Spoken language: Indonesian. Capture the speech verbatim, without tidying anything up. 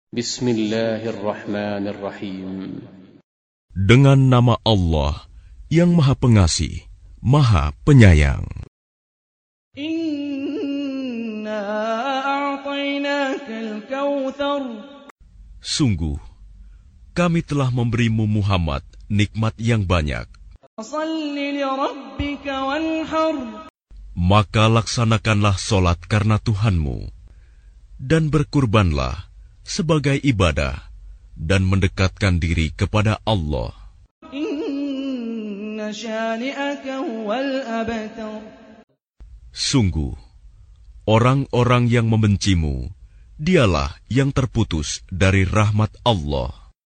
Bismillahirrahmanirrahim. Dengan nama Allah yang Maha Pengasih, Maha Penyayang. Inna a'tainakal kautsar. Sungguh, kami telah memberimu Muhammad nikmat yang banyak. Shalli li rabbika wanhar. Maka laksanakanlah solat karena Tuhanmu, dan berkurbanlah sebagai ibadah, dan mendekatkan diri kepada Allah. Inna syani'aka huwal abtar. Sungguh, orang-orang yang membencimu, dialah yang terputus dari rahmat Allah.